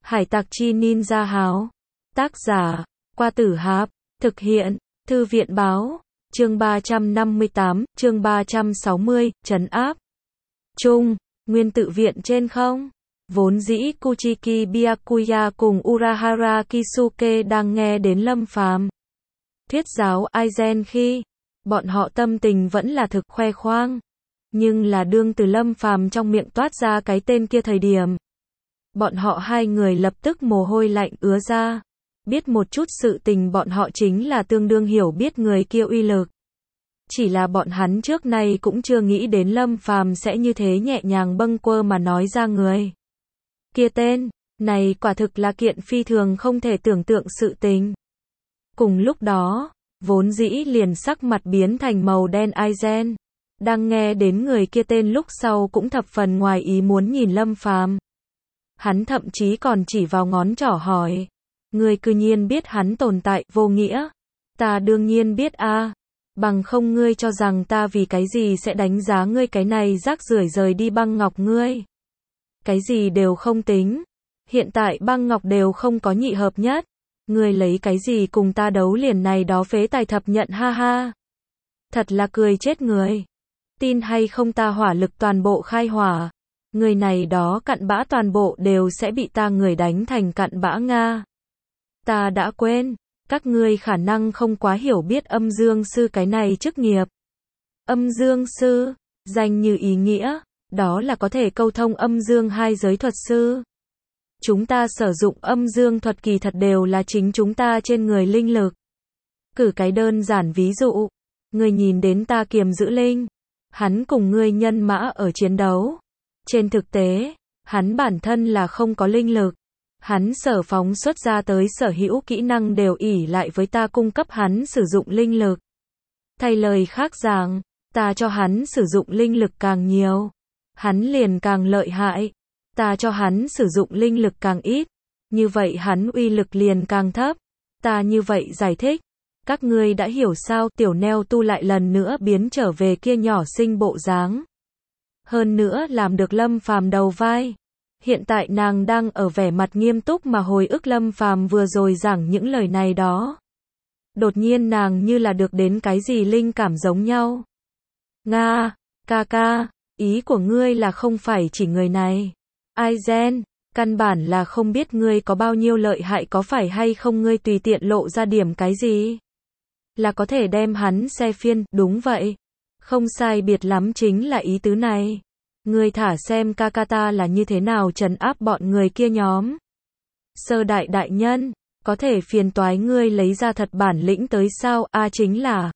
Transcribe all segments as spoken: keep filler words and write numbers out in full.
Hải tặc chi ninja háo. Tác giả, Qua Tử Hạp. Thực hiện, Thư viện báo. Chương ba trăm năm mươi tám, chương ba trăm sáu mươi, trấn áp. Chung, nguyên tự viện trên không? Vốn dĩ Kuchiki Byakuya cùng Urahara Kisuke đang nghe đến Lâm Phàm thuyết giáo Aizen khi bọn họ tâm tình vẫn là thực khoe khoang. Nhưng là đương từ Lâm Phàm trong miệng toát ra cái tên kia thời điểm, bọn họ hai người lập tức mồ hôi lạnh ứa ra. Biết một chút sự tình bọn họ chính là tương đương hiểu biết người kia uy lực. Chỉ là bọn hắn trước nay cũng chưa nghĩ đến Lâm Phàm sẽ như thế nhẹ nhàng bâng quơ mà nói ra người kia tên. Này quả thực là kiện phi thường không thể tưởng tượng sự tình. Cùng lúc đó, vốn dĩ liền sắc mặt biến thành màu đen Aizen, đang nghe đến người kia tên lúc sau cũng thập phần ngoài ý muốn nhìn Lâm Phàm. Hắn thậm chí còn chỉ vào ngón trỏ hỏi, ngươi cư nhiên biết hắn tồn tại, vô nghĩa. Ta đương nhiên biết a, bằng không ngươi cho rằng ta vì cái gì sẽ đánh giá ngươi cái này rác rưởi rời đi băng ngọc ngươi. Cái gì đều không tính, hiện tại băng ngọc đều không có nhị hợp nhất. Ngươi lấy cái gì cùng ta đấu liền này đó phế tài thập nhận, ha ha. Thật là cười chết người. Tin hay không ta hỏa lực toàn bộ khai hỏa. Người này đó cặn bã toàn bộ đều sẽ bị ta người đánh thành cặn bã Nga. Ta đã quên, các ngươi khả năng không quá hiểu biết âm dương sư cái này chức nghiệp. Âm dương sư, danh như ý nghĩa, đó là có thể câu thông âm dương hai giới thuật sư. Chúng ta sử dụng âm dương thuật kỳ thật đều là chính chúng ta trên người linh lực. Cử cái đơn giản ví dụ, ngươi nhìn đến ta kiềm giữ linh, hắn cùng ngươi nhân mã ở chiến đấu. Trên thực tế, hắn bản thân là không có linh lực. Hắn sở phóng xuất ra tới sở hữu kỹ năng đều ỷ lại với ta cung cấp hắn sử dụng linh lực. Thay lời khác rằng, ta cho hắn sử dụng linh lực càng nhiều, hắn liền càng lợi hại. Ta cho hắn sử dụng linh lực càng ít, như vậy hắn uy lực liền càng thấp. Ta như vậy giải thích, các ngươi đã hiểu sao? Tiểu Neo Tu lại lần nữa biến trở về kia nhỏ xinh bộ dáng. Hơn nữa làm được Lâm Phàm đầu vai. Hiện tại nàng đang ở vẻ mặt nghiêm túc mà hồi ức Lâm Phàm vừa rồi giảng những lời này đó. Đột nhiên nàng như là được đến cái gì linh cảm giống nhau. Nga, ca ca, ý của ngươi là không phải chỉ người này. Aizen, căn bản là không biết ngươi có bao nhiêu lợi hại, có phải hay không ngươi tùy tiện lộ ra điểm cái gì là có thể đem hắn xe phiên. Đúng vậy, không sai biệt lắm chính là ý tứ này. Ngươi thả xem ca ca ta là như thế nào trấn áp bọn người kia nhóm. Sơ đại đại nhân, có thể phiền toái ngươi lấy ra thật bản lĩnh tới sao? A, chính là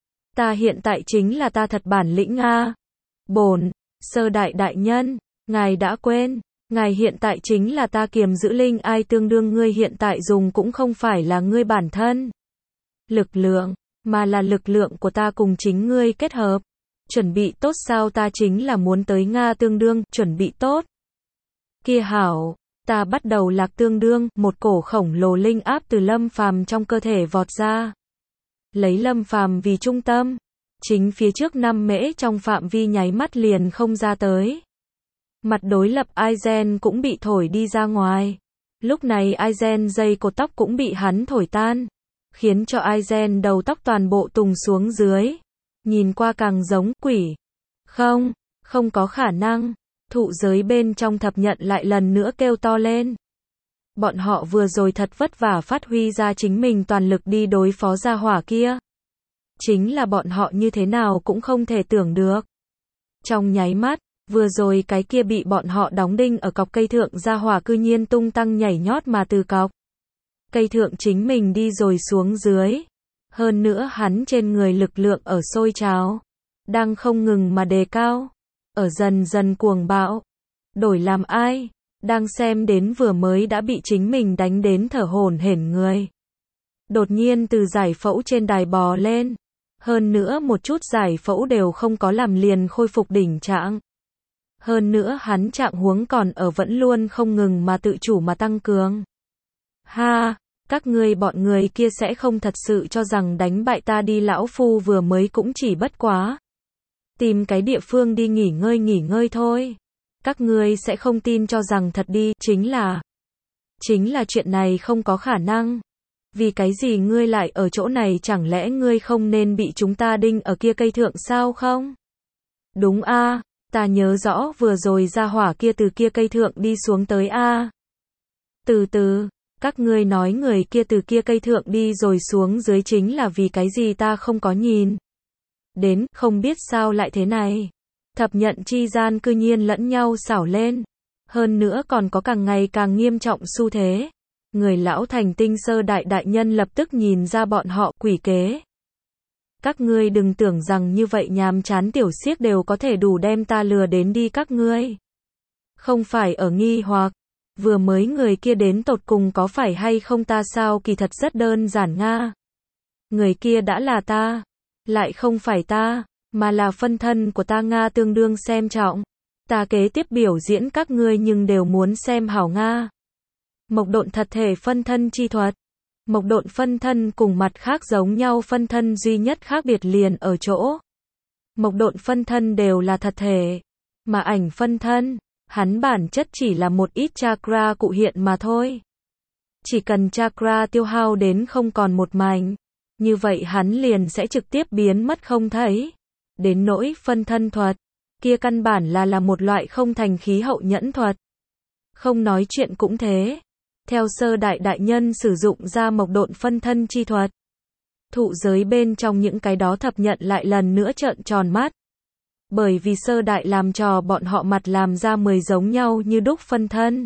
ta hiện tại chính là ta thật bản lĩnh a. Bổn sơ đại đại nhân, ngài đã quên, ngài hiện tại chính là ta kiềm giữ linh, ai tương đương ngươi hiện tại dùng cũng không phải là ngươi bản thân lực lượng, mà là lực lượng của ta cùng chính ngươi kết hợp. Chuẩn bị tốt sao? Ta chính là muốn tới Nga tương đương, chuẩn bị tốt. Kia hảo, ta bắt đầu lạc tương đương, một cổ khổng lồ linh áp từ Lâm Phàm trong cơ thể vọt ra. Lấy Lâm Phàm vì trung tâm, chính phía trước năm mễ trong phạm vi nháy mắt liền không ra tới. Mặt đối lập Aizen cũng bị thổi đi ra ngoài. Lúc này Aizen dây cột tóc cũng bị hắn thổi tan, khiến cho Aizen đầu tóc toàn bộ tùng xuống dưới. Nhìn qua càng giống quỷ. Không, không có khả năng. Thụ giới bên trong thập nhận lại lần nữa kêu to lên. Bọn họ vừa rồi thật vất vả phát huy ra chính mình toàn lực đi đối phó gia hỏa kia. Chính là bọn họ như thế nào cũng không thể tưởng được. Trong nháy mắt, vừa rồi cái kia bị bọn họ đóng đinh ở cọc cây thượng gia hỏa cư nhiên tung tăng nhảy nhót mà từ cọc cây thượng chính mình đi rồi xuống dưới. Hơn nữa hắn trên người lực lượng ở sôi trào, đang không ngừng mà đề cao, ở dần dần cuồng bạo. Đổi làm ai, đang xem đến vừa mới đã bị chính mình đánh đến thở hổn hển người. Đột nhiên từ giải phẫu trên đài bò lên, hơn nữa một chút giải phẫu đều không có làm liền khôi phục đỉnh trạng. Hơn nữa hắn trạng huống còn ở vẫn luôn không ngừng mà tự chủ mà tăng cường. Ha! Các ngươi bọn người kia sẽ không thật sự cho rằng đánh bại ta đi, lão phu vừa mới cũng chỉ bất quá tìm cái địa phương đi nghỉ ngơi nghỉ ngơi thôi. Các ngươi sẽ không tin cho rằng thật đi, chính là Chính là chuyện này không có khả năng. Vì cái gì ngươi lại ở chỗ này, chẳng lẽ ngươi không nên bị chúng ta đinh ở kia cây thượng sao không? Đúng a, ta nhớ rõ vừa rồi gia hỏa kia từ kia cây thượng đi xuống tới a. Từ từ, các ngươi nói người kia từ kia cây thượng đi rồi xuống dưới chính là vì cái gì ta không có nhìn. Đến, không biết sao lại thế này. Thập nhận chi gian cư nhiên lẫn nhau xảo lên. Hơn nữa còn có càng ngày càng nghiêm trọng xu thế. Người lão thành tinh sơ đại đại nhân lập tức nhìn ra bọn họ quỷ kế. Các ngươi đừng tưởng rằng như vậy nhàm chán tiểu xiếc đều có thể đủ đem ta lừa đến đi các ngươi. Không phải ở nghi hoặc, vừa mới người kia đến tột cùng có phải hay không ta sao, kỳ thật rất đơn giản nga. Người kia đã là ta, lại không phải ta, mà là phân thân của ta nga, tương đương xem trọng. Ta kế tiếp biểu diễn các ngươi nhưng đều muốn xem hảo nga. Mộc độn thật thể phân thân chi thuật. Mộc độn phân thân cùng mặt khác giống nhau phân thân duy nhất khác biệt liền ở chỗ. Mộc độn phân thân đều là thật thể, mà ảnh phân thân, hắn bản chất chỉ là một ít chakra cụ hiện mà thôi. Chỉ cần chakra tiêu hao đến không còn một mảnh, như vậy hắn liền sẽ trực tiếp biến mất không thấy. Đến nỗi phân thân thuật, kia căn bản là là một loại không thành khí hậu nhẫn thuật. Không nói chuyện cũng thế. Theo sơ đại đại nhân sử dụng ra mộc độn phân thân chi thuật, thụ giới bên trong những cái đó thập nhận lại lần nữa trợn tròn mắt. Bởi vì sơ đại làm trò bọn họ mặt làm ra mười giống nhau như đúc phân thân.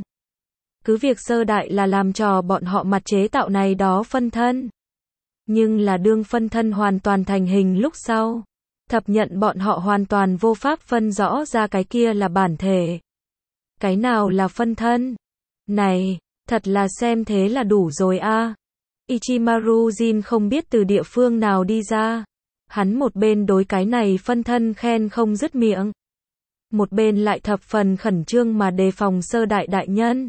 Cứ việc sơ đại là làm trò bọn họ mặt chế tạo này đó phân thân. Nhưng là đương phân thân hoàn toàn thành hình lúc sau, thập nhận bọn họ hoàn toàn vô pháp phân rõ ra cái kia là bản thể. Cái nào là phân thân? Này, thật là xem thế là đủ rồi a. Ichimaru Jin không biết từ địa phương nào đi ra. Hắn một bên đối cái này phân thân khen không dứt miệng. Một bên lại thập phần khẩn trương mà đề phòng sơ đại đại nhân.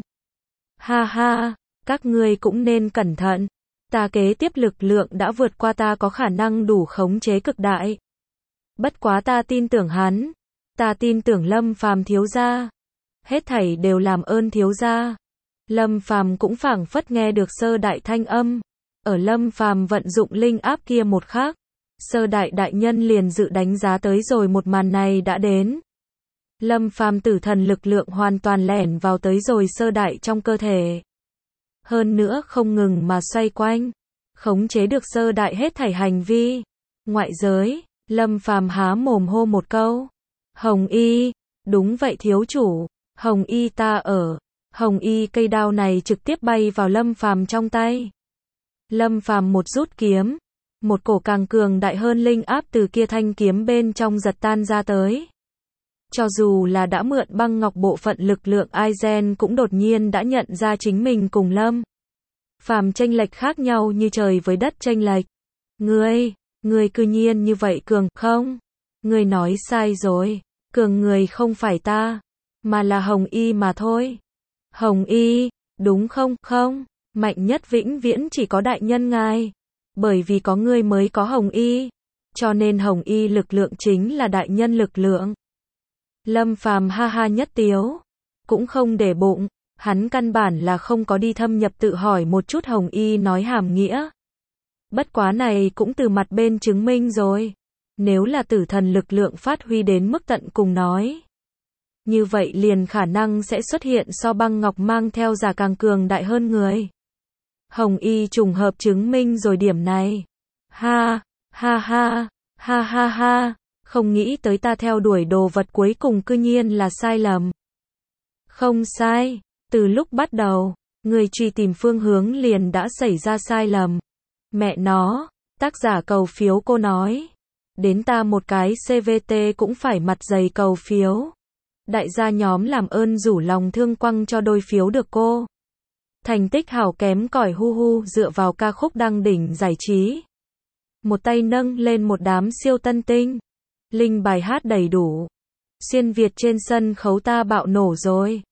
Ha ha, các ngươi cũng nên cẩn thận. Ta kế tiếp lực lượng đã vượt qua ta có khả năng đủ khống chế cực đại. Bất quá ta tin tưởng hắn. Ta tin tưởng Lâm Phàm thiếu gia. Hết thảy đều làm ơn thiếu gia. Lâm Phàm cũng phảng phất nghe được sơ đại thanh âm. Ở Lâm Phàm vận dụng linh áp kia một khắc, sơ đại đại nhân liền dự đánh giá tới rồi một màn này đã đến. Lâm Phàm tử thần lực lượng hoàn toàn lẻn vào tới rồi sơ đại trong cơ thể. Hơn nữa không ngừng mà xoay quanh, khống chế được sơ đại hết thảy hành vi. Ngoại giới, Lâm Phàm há mồm hô một câu. Hồng Y, đúng vậy thiếu chủ, Hồng Y ta ở. Hồng Y cây đao này trực tiếp bay vào Lâm Phàm trong tay. Lâm Phàm một rút kiếm, một cổ càng cường đại hơn linh áp từ kia thanh kiếm bên trong giật tan ra tới. Cho dù là đã mượn băng ngọc bộ phận lực lượng, Aizen cũng đột nhiên đã nhận ra chính mình cùng Lâm Phàm chênh lệch khác nhau như trời với đất chênh lệch. Ngươi, ngươi cư nhiên như vậy cường, không? Ngươi nói sai rồi, cường người không phải ta, mà là Hồng Y mà thôi. Hồng Y, đúng không? Không, mạnh nhất vĩnh viễn chỉ có đại nhân ngài. Bởi vì có ngươi mới có Hồng Y, cho nên Hồng Y lực lượng chính là đại nhân lực lượng. Lâm Phàm ha ha nhất tiếu, cũng không để bụng, hắn căn bản là không có đi thâm nhập tự hỏi một chút Hồng Y nói hàm nghĩa. Bất quá này cũng từ mặt bên chứng minh rồi, nếu là tử thần lực lượng phát huy đến mức tận cùng nói, như vậy liền khả năng sẽ xuất hiện so băng ngọc mang theo giả càng cường đại hơn người. Hồng Y trùng hợp chứng minh rồi điểm này. Ha, ha ha, ha ha ha, không nghĩ tới ta theo đuổi đồ vật cuối cùng cư nhiên là sai lầm. Không sai, từ lúc bắt đầu, người truy tìm phương hướng liền đã xảy ra sai lầm. Mẹ nó, tác giả cầu phiếu cô nói. Đến ta một cái xê vê tê cũng phải mặt dày cầu phiếu. Đại gia nhóm làm ơn rủ lòng thương quăng cho đôi phiếu được cô. Thành tích hảo kém cỏi hu hu dựa vào ca khúc đăng đỉnh giải trí. Một tay nâng lên một đám siêu tân tinh. Linh bài hát đầy đủ. Xuyên Việt trên sân khấu ta bạo nổ rồi.